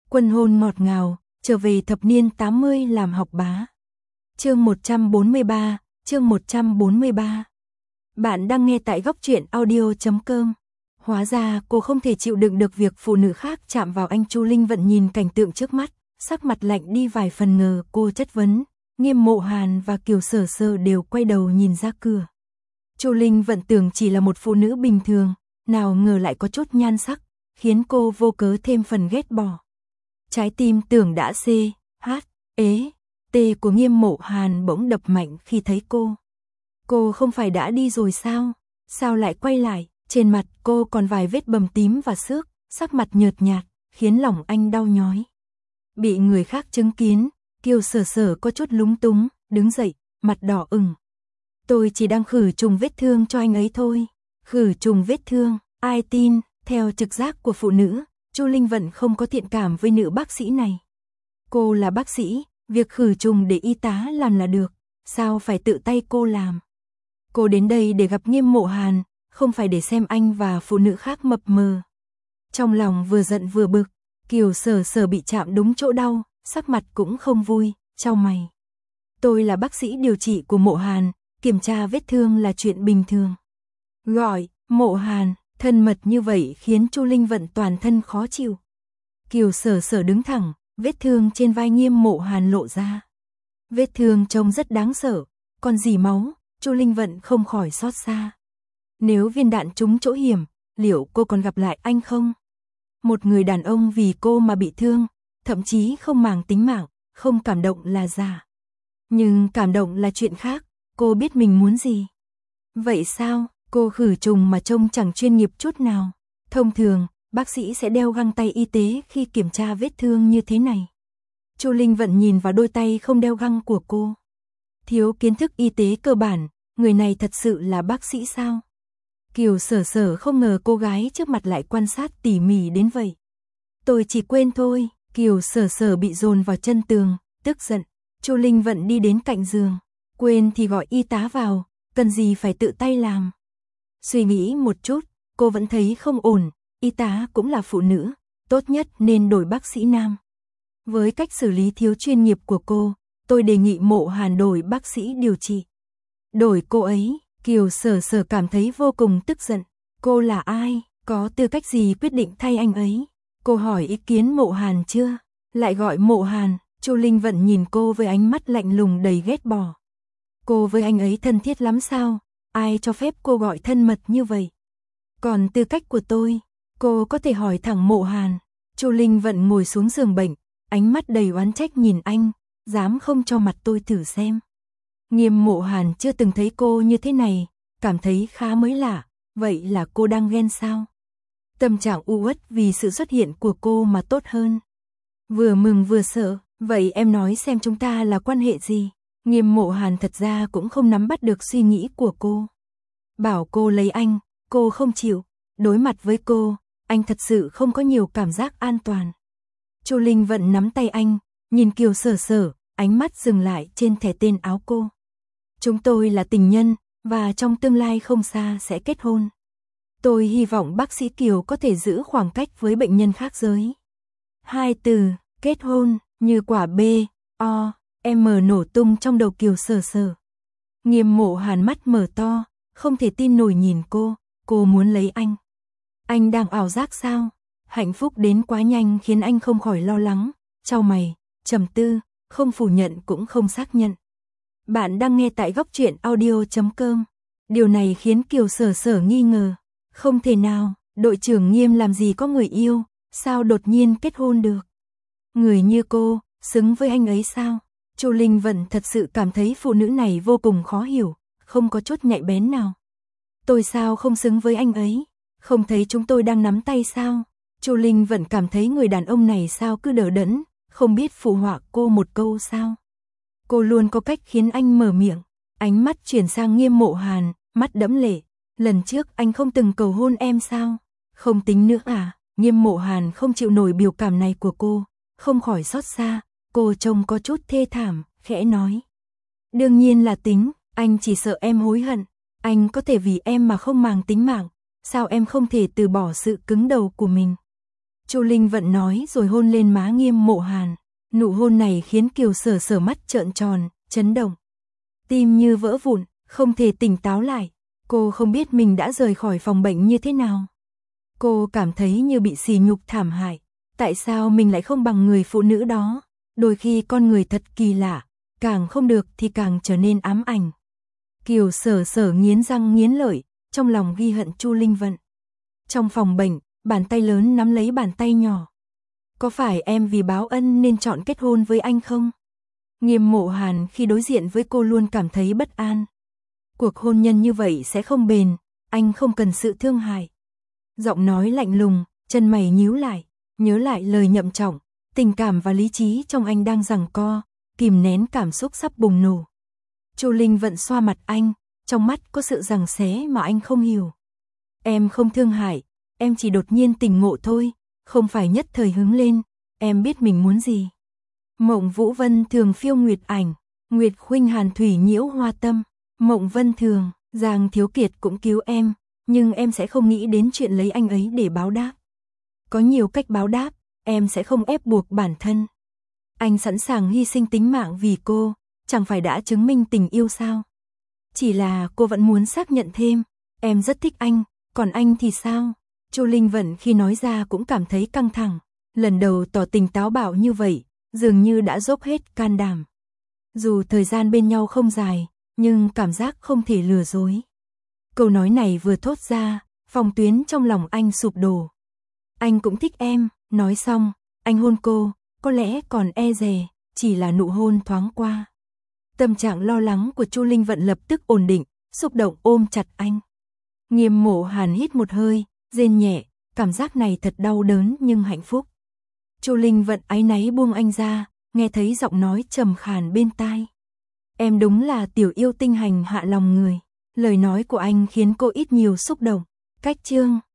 Quân hôn ngọt ngào, trở về thập niên 80 làm học bá. Chương 143, chương 143. Bạn đang nghe tại góc truyện audio.com. Hóa ra cô không thể chịu đựng được việc phụ nữ khác chạm vào anh. Chu Linh Vận nhìn cảnh tượng trước mắt, sắc mặt lạnh đi vài phần ngờ. Cô chất vấn, Nghiêm Mộ Hàn và Kiều Sở Sở đều quay đầu nhìn ra cửa. Chu Linh Vận tưởng chỉ là một phụ nữ bình thường, nào ngờ lại có chút nhan sắc, khiến cô vô cớ thêm phần ghét bỏ. Trái tim tưởng đã tê của Nghiêm Mộ Hàn bỗng đập mạnh khi thấy cô. Cô không phải đã đi rồi sao? Sao lại quay lại? Trên mặt cô còn vài vết bầm tím và xước, sắc mặt nhợt nhạt, khiến lòng anh đau nhói. Bị người khác chứng kiến, Kiều Sở Sở có chút lúng túng, đứng dậy, mặt đỏ ửng. Tôi chỉ đang khử trùng vết thương cho anh ấy thôi. Khử trùng vết thương, ai tin? Theo trực giác của phụ nữ, Chu Linh Vận không có thiện cảm với nữ bác sĩ này. Cô là bác sĩ, việc khử trùng để y tá làm là được, sao phải tự tay cô làm? Cô đến đây để gặp Nghiêm Mộ Hàn, không phải để xem anh và phụ nữ khác mập mờ. Trong lòng vừa giận vừa bực, Kiều Sở Sở bị chạm đúng chỗ đau, sắc mặt cũng không vui, chau mày. Tôi là bác sĩ điều trị của Mộ Hàn, kiểm tra vết thương là chuyện bình thường. Gọi Mộ Hàn, thân mật như vậy khiến Chu Linh Vận toàn thân khó chịu. Kiều Sở Sở đứng thẳng, vết thương trên vai Nghiêm Mộ Hàn lộ ra. Vết thương trông rất đáng sợ, còn dỉ máu, Chu Linh Vận không khỏi xót xa. Nếu viên đạn trúng chỗ hiểm, liệu cô còn gặp lại anh không? Một người đàn ông vì cô mà bị thương, thậm chí không màng tính mạng, không cảm động là giả. Nhưng cảm động là chuyện khác, cô biết mình muốn gì. Vậy sao? Cô khử trùng mà trông chẳng chuyên nghiệp chút nào. Thông thường, bác sĩ sẽ đeo găng tay y tế khi kiểm tra vết thương như thế này. Chu Linh Vận nhìn vào đôi tay không đeo găng của cô. Thiếu kiến thức y tế cơ bản, người này thật sự là bác sĩ sao? Kiều Sở Sở không ngờ cô gái trước mặt lại quan sát tỉ mỉ đến vậy. Tôi chỉ quên thôi. Kiều Sở Sở bị dồn vào chân tường, tức giận. Chu Linh Vận đi đến cạnh giường. Quên thì gọi y tá vào, cần gì phải tự tay làm. Suy nghĩ một chút, cô vẫn thấy không ổn, y tá cũng là phụ nữ, tốt nhất nên đổi bác sĩ nam. Với cách xử lý thiếu chuyên nghiệp của cô, tôi đề nghị Mộ Hàn đổi bác sĩ điều trị. Đổi cô ấy, Kiều Sở Sở cảm thấy vô cùng tức giận. Cô là ai, có tư cách gì quyết định thay anh ấy? Cô hỏi ý kiến Mộ Hàn chưa? Lại gọi Mộ Hàn. Chu Linh Vận nhìn cô với ánh mắt lạnh lùng đầy ghét bỏ. Cô với anh ấy thân thiết lắm sao? Ai cho phép cô gọi thân mật như vậy? Còn tư cách của tôi, cô có thể hỏi thẳng Mộ Hàn. Chu Linh Vận ngồi xuống giường bệnh, ánh mắt đầy oán trách nhìn anh, dám không cho mặt tôi thử xem. Nghiêm Mộ Hàn chưa từng thấy cô như thế này, cảm thấy khá mới lạ, vậy là cô đang ghen sao? Tâm trạng u uất vì sự xuất hiện của cô mà tốt hơn. Vừa mừng vừa sợ, vậy em nói xem chúng ta là quan hệ gì? Nghiêm Mộ Hàn thật ra cũng không nắm bắt được suy nghĩ của cô. Bảo cô lấy anh, cô không chịu. Đối mặt với cô, anh thật sự không có nhiều cảm giác an toàn. Chu Linh Vận nắm tay anh, nhìn Kiều Sở Sở, ánh mắt dừng lại trên thẻ tên áo cô. Chúng tôi là tình nhân, và trong tương lai không xa sẽ kết hôn. Tôi hy vọng bác sĩ Kiều có thể giữ khoảng cách với bệnh nhân khác giới. Hai từ, kết hôn, như quả B-O-M nổ tung trong đầu Kiều Sở Sở. Nghiêm Mộ Hàn mắt mở to, không thể tin nổi nhìn cô muốn lấy anh. Anh đang ảo giác sao? Hạnh phúc đến quá nhanh khiến anh không khỏi lo lắng, chau mày, trầm tư, không phủ nhận cũng không xác nhận. Bạn đang nghe tại góc truyện audio.com. Điều này khiến Kiều Sở Sở nghi ngờ. Không thể nào, đội trưởng Nghiêm làm gì có người yêu, sao đột nhiên kết hôn được? Người như cô, xứng với anh ấy sao? Chu Linh Vận thật sự cảm thấy phụ nữ này vô cùng khó hiểu, không có chút nhạy bén nào. Tôi sao không xứng với anh ấy? Không thấy chúng tôi đang nắm tay sao? Chu Linh Vận cảm thấy người đàn ông này sao cứ đờ đẫn, không biết phụ họa cô một câu sao? Cô luôn có cách khiến anh mở miệng. Ánh mắt chuyển sang Nghiêm Mộ Hàn, mắt đẫm lệ. Lần trước anh không từng cầu hôn em sao? Không tính nữa à? Nghiêm Mộ Hàn không chịu nổi biểu cảm này của cô, không khỏi xót xa. Cô trông có chút thê thảm, khẽ nói. Đương nhiên là tính, anh chỉ sợ em hối hận. Anh có thể vì em mà không màng tính mạng, sao em không thể từ bỏ sự cứng đầu của mình? Chu Linh Vận nói rồi hôn lên má Nghiêm Mộ Hàn. Nụ hôn này khiến Kiều Sở Sở mắt trợn tròn, chấn động. Tim như vỡ vụn, không thể tỉnh táo lại. Cô không biết mình đã rời khỏi phòng bệnh như thế nào. Cô cảm thấy như bị sỉ nhục thảm hại. Tại sao mình lại không bằng người phụ nữ đó? Đôi khi con người thật kỳ lạ, càng không được thì càng trở nên ám ảnh. Kiều Sở Sở nghiến răng nghiến lợi, trong lòng ghi hận Chu Linh Vận. Trong phòng bệnh, bàn tay lớn nắm lấy bàn tay nhỏ. Có phải em vì báo ân nên chọn kết hôn với anh không? Nghiêm Mộ Hàn khi đối diện với cô luôn cảm thấy bất an. Cuộc hôn nhân như vậy sẽ không bền, anh không cần sự thương hại. Giọng nói lạnh lùng, chân mày nhíu lại, nhớ lại lời Nhậm Trọng, tình cảm và lý trí trong anh đang giằng co, kìm nén cảm xúc sắp bùng nổ. Chu Linh Vận xoa mặt anh, trong mắt có sự giằng xé mà anh không hiểu. Em không thương hại, em chỉ đột nhiên tỉnh ngộ thôi, không phải nhất thời hứng lên, em biết mình muốn gì. Mộng Vũ Vân Thường phiêu nguyệt ảnh, Nguyệt Khuynh Hàn thủy nhiễu hoa tâm. Mộng Vân Thường, Giang Thiếu Kiệt cũng cứu em, nhưng em sẽ không nghĩ đến chuyện lấy anh ấy để báo đáp. Có nhiều cách báo đáp, em sẽ không ép buộc bản thân. Anh sẵn sàng hy sinh tính mạng vì cô, chẳng phải đã chứng minh tình yêu sao? Chỉ là cô vẫn muốn xác nhận thêm, em rất thích anh, còn anh thì sao? Chu Linh Vận khi nói ra cũng cảm thấy căng thẳng, lần đầu tỏ tình táo bạo như vậy, dường như đã dốc hết can đảm. Dù thời gian bên nhau không dài, nhưng cảm giác không thể lừa dối. Câu nói này vừa thốt ra, phòng tuyến trong lòng anh sụp đổ. Anh cũng thích em, nói xong, anh hôn cô, có lẽ còn e dè, chỉ là nụ hôn thoáng qua. Tâm trạng lo lắng của Chu Linh Vận lập tức ổn định, xúc động ôm chặt anh. Nghiêm Mộ Hàn hít một hơi, rên nhẹ, cảm giác này thật đau đớn nhưng hạnh phúc. Chu Linh Vận áy náy buông anh ra, nghe thấy giọng nói trầm khàn bên tai. Em đúng là tiểu yêu tinh hành hạ lòng người. Lời nói của anh khiến cô ít nhiều xúc động. Cách chương